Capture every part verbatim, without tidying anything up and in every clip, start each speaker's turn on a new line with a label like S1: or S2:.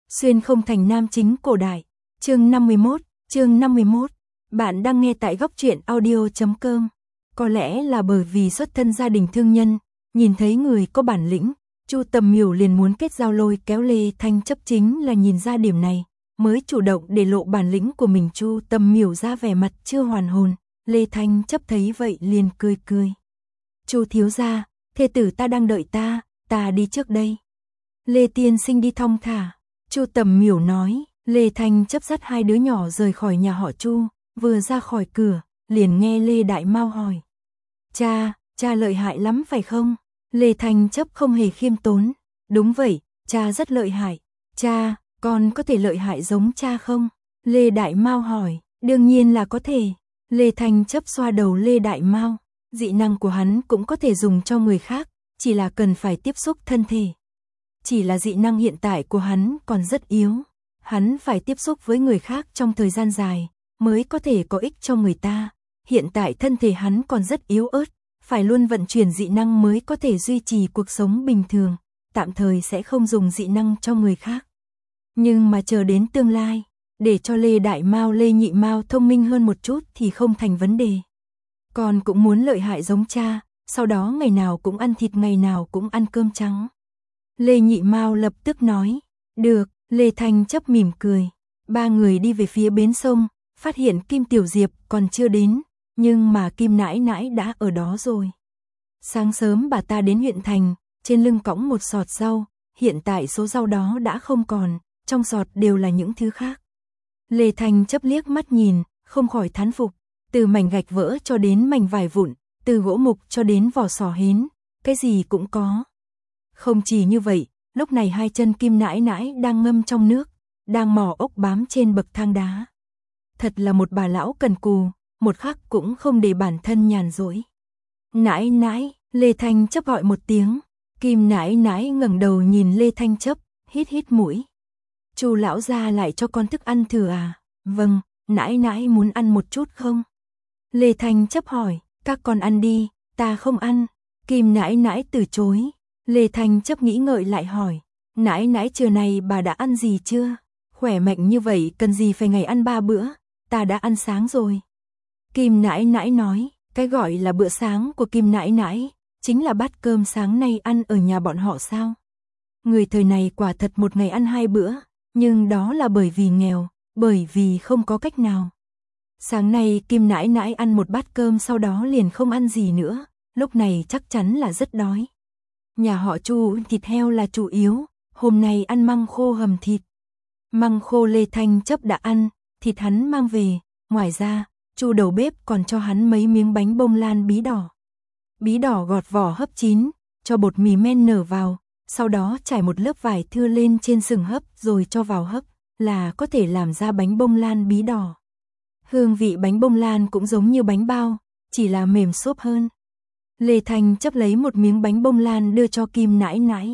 S1: Xuyên không thành nam chính cổ đại. Chương năm mươi mốt, chương năm mươi mốt. Bạn đang nghe tại góc truyện audio chấm com. Có lẽ là bởi vì xuất thân gia đình thương nhân, nhìn thấy người có bản lĩnh, Chu Tầm Miểu liền muốn kết giao lôi kéo Lê Thanh Chấp, chính là nhìn ra điểm này, mới chủ động để lộ bản lĩnh của mình. Chu Tầm Miểu ra vẻ mặt chưa hoàn hồn, Lê Thanh Chấp thấy vậy liền cười cười. Chu thiếu gia, thê tử ta đang đợi ta, ta đi trước đây. Lê tiên sinh đi thong thả. Chu Tầm Miểu nói. Lê Thanh Chấp dắt hai đứa nhỏ rời khỏi nhà họ Chu, vừa ra khỏi cửa, liền nghe Lê Đại Mao hỏi. Cha, cha lợi hại lắm phải không? Lê Thanh Chấp không hề khiêm tốn. Đúng vậy, cha rất lợi hại. Cha, con có thể lợi hại giống cha không? Lê Đại Mao hỏi. Đương nhiên là có thể. Lê Thanh Chấp xoa đầu Lê Đại Mao. Dị năng của hắn cũng có thể dùng cho người khác, chỉ là cần phải tiếp xúc thân thể. Chỉ là dị năng hiện tại của hắn còn rất yếu. Hắn phải tiếp xúc với người khác trong thời gian dài, mới có thể có ích cho người ta. Hiện tại thân thể hắn còn rất yếu ớt, phải luôn vận chuyển dị năng mới có thể duy trì cuộc sống bình thường, tạm thời sẽ không dùng dị năng cho người khác. Nhưng mà chờ đến tương lai, để cho Lê Đại Mao, Lê Nhị Mao thông minh hơn một chút thì không thành vấn đề. Con cũng muốn lợi hại giống cha, sau đó ngày nào cũng ăn thịt, ngày nào cũng ăn cơm trắng. Lê Nhị Mao lập tức nói. Được. Lê Thanh Chấp mỉm cười. Ba người đi về phía bến sông, phát hiện Kim Tiểu Diệp còn chưa đến, nhưng mà Kim Nãi Nãi đã ở đó rồi. Sáng sớm bà ta đến huyện thành, trên lưng cõng một sọt rau, hiện tại số rau đó đã không còn, trong sọt đều là những thứ khác. Lê Thanh Chấp liếc mắt nhìn, không khỏi thán phục, từ mảnh gạch vỡ cho đến mảnh vải vụn, từ gỗ mục cho đến vỏ sò hến, cái gì cũng có. Không chỉ như vậy, lúc này hai chân Kim Nãi Nãi đang ngâm trong nước, đang mò ốc bám trên bậc thang đá. Thật là một bà lão cần cù, một khắc cũng không để bản thân nhàn rỗi. Nãi Nãi, Lê Thanh Chấp gọi một tiếng. Kim Nãi Nãi ngẩng đầu nhìn Lê Thanh Chấp, hít hít mũi. Chu lão gia lại cho con thức ăn thừa à? Vâng, Nãi Nãi muốn ăn một chút không? Lê Thanh Chấp hỏi. Các con ăn đi, ta không ăn. Kim Nãi Nãi từ chối. Lê Thanh Chấp nghĩ ngợi lại hỏi. Nãi Nãi trưa nay bà đã ăn gì chưa? Khỏe mạnh như vậy cần gì phải ngày ăn ba bữa, ta đã ăn sáng rồi. Kim Nãi Nãi nói. Cái gọi là bữa sáng của Kim Nãi Nãi chính là bát cơm sáng nay ăn ở nhà bọn họ sao? Người thời này quả thật một ngày ăn hai bữa, nhưng đó là bởi vì nghèo, bởi vì không có cách nào. Sáng nay Kim Nãi Nãi ăn một bát cơm, sau đó liền không ăn gì nữa, lúc này chắc chắn là rất đói. Nhà họ Chu thịt heo là chủ yếu, hôm nay ăn măng khô hầm thịt. Măng khô Lê Thanh Chấp đã ăn, thịt hắn mang về, ngoài ra, Chu đầu bếp còn cho hắn mấy miếng bánh bông lan bí đỏ. Bí đỏ gọt vỏ hấp chín, cho bột mì men nở vào, sau đó trải một lớp vải thưa lên trên sừng hấp rồi cho vào hấp, là có thể làm ra bánh bông lan bí đỏ. Hương vị bánh bông lan cũng giống như bánh bao, chỉ là mềm xốp hơn. Lê Thanh Chấp lấy một miếng bánh bông lan đưa cho Kim Nãi Nãi.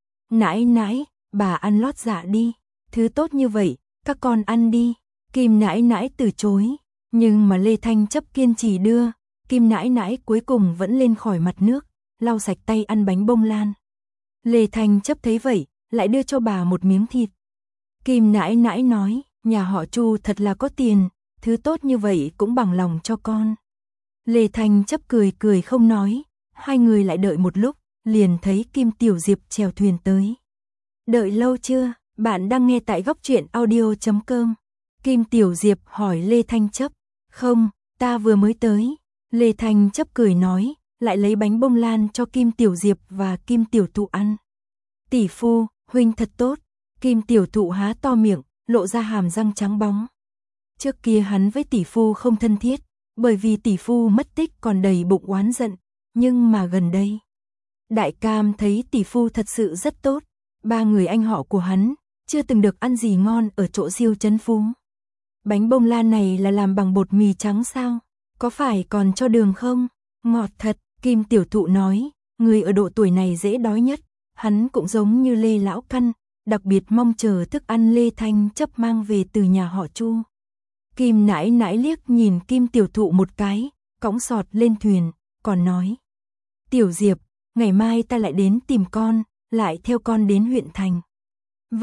S1: Nãi Nãi, bà ăn lót dạ đi, thứ tốt như vậy, các con ăn đi. Kim Nãi Nãi từ chối, nhưng mà Lê Thanh Chấp kiên trì đưa, Kim Nãi Nãi cuối cùng vẫn lên khỏi mặt nước, lau sạch tay ăn bánh bông lan. Lê Thanh Chấp thấy vậy, lại đưa cho bà một miếng thịt. Kim Nãi Nãi nói, nhà họ Chu thật là có tiền, thứ tốt như vậy cũng bằng lòng cho con. Lê Thanh Chấp cười cười không nói, hai người lại đợi một lúc, liền thấy Kim Tiểu Diệp chèo thuyền tới. Đợi lâu chưa? Bạn đang nghe tại góc truyện audio chấm com. Kim Tiểu Diệp hỏi Lê Thanh Chấp. Không, ta vừa mới tới. Lê Thanh Chấp cười nói, lại lấy bánh bông lan cho Kim Tiểu Diệp và Kim Tiểu Thụ ăn. Tỷ phu, huynh thật tốt. Kim Tiểu Thụ há to miệng, lộ ra hàm răng trắng bóng. Trước kia hắn với tỷ phu không thân thiết, bởi vì tỷ phu mất tích còn đầy bụng oán giận, nhưng mà gần đây, Đại Cam thấy tỷ phu thật sự rất tốt, ba người anh họ của hắn chưa từng được ăn gì ngon ở chỗ Diêu Trấn Phú. Bánh bông lan này là làm bằng bột mì trắng sao? Có phải còn cho đường không? Ngọt thật, Kim Tiểu Thụ nói, người ở độ tuổi này dễ đói nhất, hắn cũng giống như Lê Lão Căn, đặc biệt mong chờ thức ăn Lê Thanh Chấp mang về từ nhà họ Chu. Kim Nãi Nãi liếc nhìn Kim Tiểu Thụ một cái, cõng sọt lên thuyền, còn nói. Tiểu Diệp, ngày mai ta lại đến tìm con, lại theo con đến huyện thành. Vâng,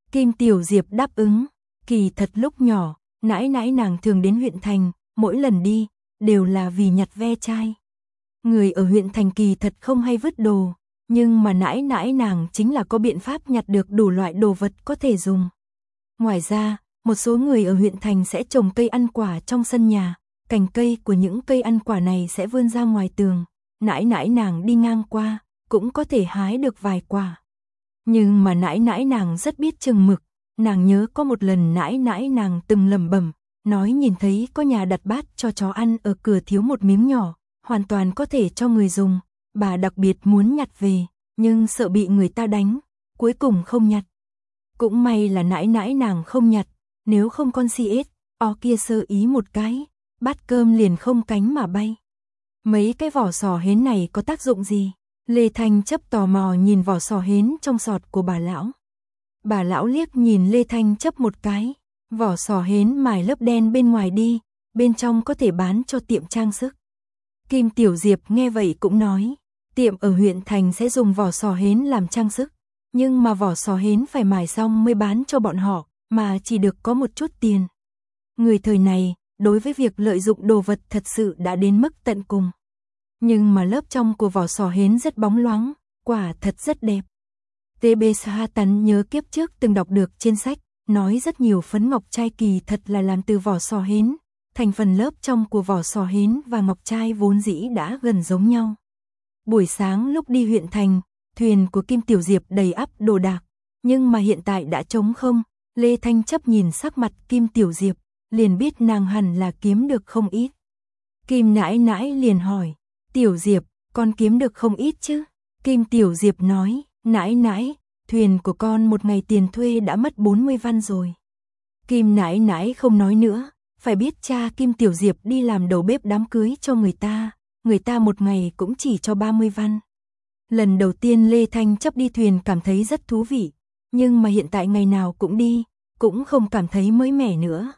S1: Kim Tiểu Diệp đáp ứng, kỳ thật lúc nhỏ, nãi nãi nàng thường đến huyện thành, mỗi lần đi, đều là vì nhặt ve chai. Người ở huyện thành kỳ thật không hay vứt đồ, nhưng mà nãi nãi nàng chính là có biện pháp nhặt được đủ loại đồ vật có thể dùng. Ngoài ra, một số người ở huyện thành sẽ trồng cây ăn quả trong sân nhà, cành cây của những cây ăn quả này sẽ vươn ra ngoài tường, nãi nãi nàng đi ngang qua, cũng có thể hái được vài quả. Nhưng mà nãi nãi nàng rất biết chừng mực, nàng nhớ có một lần nãi nãi nàng từng lẩm bẩm, nói nhìn thấy có nhà đặt bát cho chó ăn ở cửa thiếu một miếng nhỏ, hoàn toàn có thể cho người dùng, bà đặc biệt muốn nhặt về, nhưng sợ bị người ta đánh, cuối cùng không nhặt. Cũng may là nãi nãi nàng không nhặt, nếu không con si ết, o kia sơ ý một cái, bát cơm liền không cánh mà bay. Mấy cái vỏ sò hến này có tác dụng gì? Lê Thanh Chấp tò mò nhìn vỏ sò hến trong sọt của bà lão. Bà lão liếc nhìn Lê Thanh Chấp một cái, vỏ sò hến mài lớp đen bên ngoài đi, bên trong có thể bán cho tiệm trang sức. Kim Tiểu Diệp nghe vậy cũng nói, tiệm ở huyện thành sẽ dùng vỏ sò hến làm trang sức, nhưng mà vỏ sò hến phải mài xong mới bán cho bọn họ, mà chỉ được có một chút tiền. Người thời này, đối với việc lợi dụng đồ vật thật sự đã đến mức tận cùng. Nhưng mà lớp trong của vỏ sò hến rất bóng loáng, quả thật rất đẹp. tê bê Sahatan nhớ kiếp trước từng đọc được trên sách, nói rất nhiều phấn ngọc trai kỳ thật là làm từ vỏ sò hến, thành phần lớp trong của vỏ sò hến và ngọc trai vốn dĩ đã gần giống nhau. Buổi sáng lúc đi huyện thành, thuyền của Kim Tiểu Diệp đầy ắp đồ đạc, nhưng mà hiện tại đã trống không. Lê Thanh Chấp nhìn sắc mặt Kim Tiểu Diệp, liền biết nàng hẳn là kiếm được không ít. Kim nãi nãi liền hỏi, Tiểu Diệp, con kiếm được không ít chứ? Kim Tiểu Diệp nói, nãi nãi, thuyền của con một ngày tiền thuê đã mất bốn mươi văn rồi. Kim nãi nãi không nói nữa, phải biết cha Kim Tiểu Diệp đi làm đầu bếp đám cưới cho người ta, người ta một ngày cũng chỉ cho ba mươi văn. Lần đầu tiên Lê Thanh Chấp đi thuyền cảm thấy rất thú vị, nhưng mà hiện tại ngày nào cũng đi, cũng không cảm thấy mới mẻ nữa.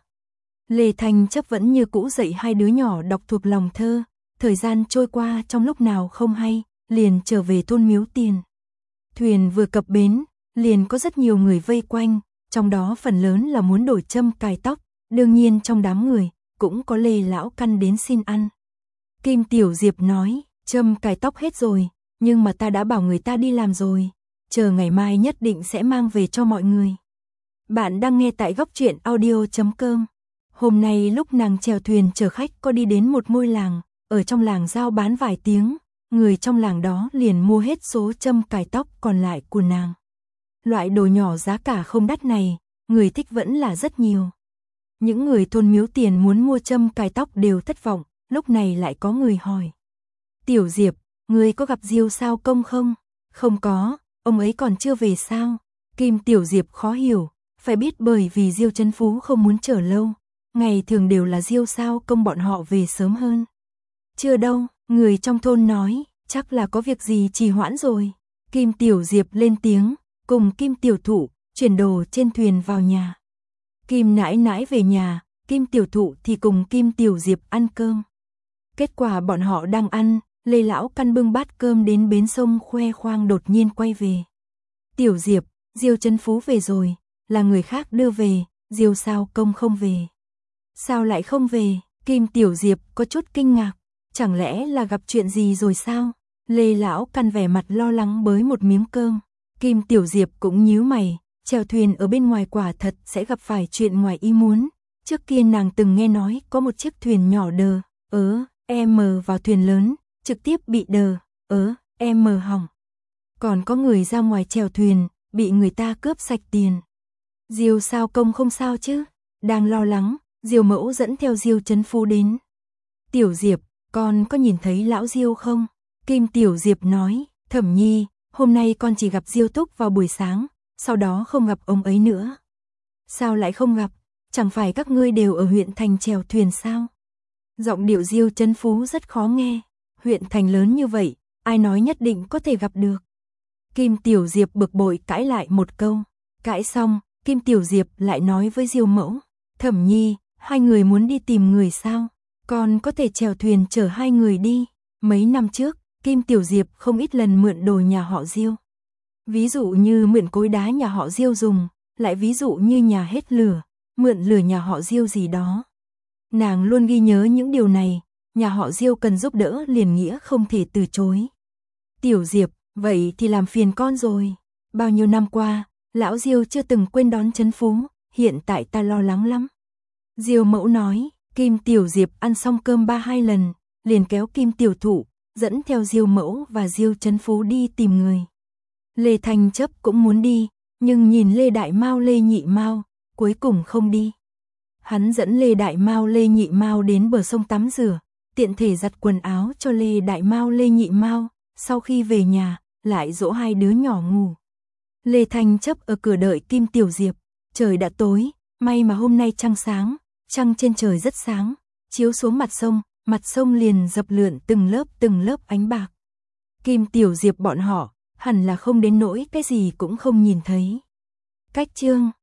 S1: Lê Thanh Chấp vẫn như cũ dạy hai đứa nhỏ đọc thuộc lòng thơ, thời gian trôi qua trong lúc nào không hay, liền trở về thôn Miếu Tiền. Thuyền vừa cập bến, liền có rất nhiều người vây quanh, trong đó phần lớn là muốn đổi châm cài tóc, đương nhiên trong đám người, cũng có Lê Lão Căn đến xin ăn. Kim Tiểu Diệp nói, châm cài tóc hết rồi, nhưng mà ta đã bảo người ta đi làm rồi, chờ ngày mai nhất định sẽ mang về cho mọi người. Bạn đang nghe tại góc truyện audio chấm com. Hôm nay lúc nàng chèo thuyền chở khách có đi đến một ngôi làng, ở trong làng giao bán vài tiếng, người trong làng đó liền mua hết số châm cài tóc còn lại của nàng. Loại đồ nhỏ giá cả không đắt này, người thích vẫn là rất nhiều. Những người thôn Miếu Tiền muốn mua châm cài tóc đều thất vọng, lúc này lại có người hỏi. Tiểu Diệp, người có gặp Diêu Sao Công không? Không có, ông ấy còn chưa về sao? Kim Tiểu Diệp khó hiểu, phải biết bởi vì Diêu Trấn Phú không muốn chờ lâu, ngày thường đều là Diêu Sao Công bọn họ về sớm hơn. Chưa đâu, người trong thôn nói, chắc là có việc gì trì hoãn rồi. Kim Tiểu Diệp lên tiếng, cùng Kim Tiểu Thụ, chuyển đồ trên thuyền vào nhà. Kim nãi nãi về nhà, Kim Tiểu Thụ thì cùng Kim Tiểu Diệp ăn cơm. Kết quả bọn họ đang ăn, Lê Lão Căn bưng bát cơm đến bến sông khoe khoang đột nhiên quay về. Tiểu Diệp, Diêu Trấn Phú về rồi, là người khác đưa về, Diêu Sao Công không về. Sao lại không về? Kim Tiểu Diệp có chút kinh ngạc, chẳng lẽ là gặp chuyện gì rồi sao? Lê Lão Căn vẻ mặt lo lắng bới một miếng cơm. Kim Tiểu Diệp cũng nhíu mày, chèo thuyền ở bên ngoài quả thật sẽ gặp phải chuyện ngoài ý muốn. Trước kia nàng từng nghe nói có một chiếc thuyền nhỏ đờ, ớ, em vào thuyền lớn, trực tiếp bị đờ, ớ, em hỏng. Còn có người ra ngoài chèo thuyền, bị người ta cướp sạch tiền. Diêu Sao Công không sao chứ? Đang lo lắng, Diêu Mẫu dẫn theo Diêu Trấn Phú đến. Tiểu Diệp, con có nhìn thấy lão Diêu không? Kim Tiểu Diệp nói, Thẩm Nhi, hôm nay con chỉ gặp Diêu Túc vào buổi sáng, sau đó không gặp ông ấy nữa. Sao lại không gặp? Chẳng phải các ngươi đều ở huyện thành chèo thuyền sao? Giọng điệu Diêu Trấn Phú rất khó nghe, huyện thành lớn như vậy, ai nói nhất định có thể gặp được. Kim Tiểu Diệp bực bội cãi lại một câu, cãi xong, Kim Tiểu Diệp lại nói với Diêu Mẫu, Thẩm Nhi, hai người muốn đi tìm người sao? Con có thể chèo thuyền chở hai người đi. Mấy năm trước, Kim Tiểu Diệp không ít lần mượn đồ nhà họ Diêu. Ví dụ như mượn cối đá nhà họ Diêu dùng, lại ví dụ như nhà hết lửa, mượn lửa nhà họ Diêu gì đó. Nàng luôn ghi nhớ những điều này, nhà họ Diêu cần giúp đỡ liền nghĩa không thể từ chối. Tiểu Diệp, vậy thì làm phiền con rồi. Bao nhiêu năm qua, lão Diêu chưa từng quên đón trấn phú, hiện tại ta lo lắng lắm. Diêu mẫu nói, Kim Tiểu Diệp ăn xong cơm ba hai lần, liền kéo Kim Tiểu Thụ, dẫn theo Diêu mẫu và Diêu trấn phú đi tìm người. Lê Thanh Chấp cũng muốn đi, nhưng nhìn Lê Đại Mao Lê Nhị Mao, cuối cùng không đi. Hắn dẫn Lê Đại Mao Lê Nhị Mao đến bờ sông tắm rửa, tiện thể giặt quần áo cho Lê Đại Mao Lê Nhị Mao, sau khi về nhà, lại dỗ hai đứa nhỏ ngủ. Lê Thanh Chấp ở cửa đợi Kim Tiểu Diệp, trời đã tối, may mà hôm nay trăng sáng, trăng trên trời rất sáng, chiếu xuống mặt sông, mặt sông liền dập lượn từng lớp từng lớp ánh bạc. Kim Tiểu Diệp bọn họ, hẳn là không đến nỗi cái gì cũng không nhìn thấy. Cách chương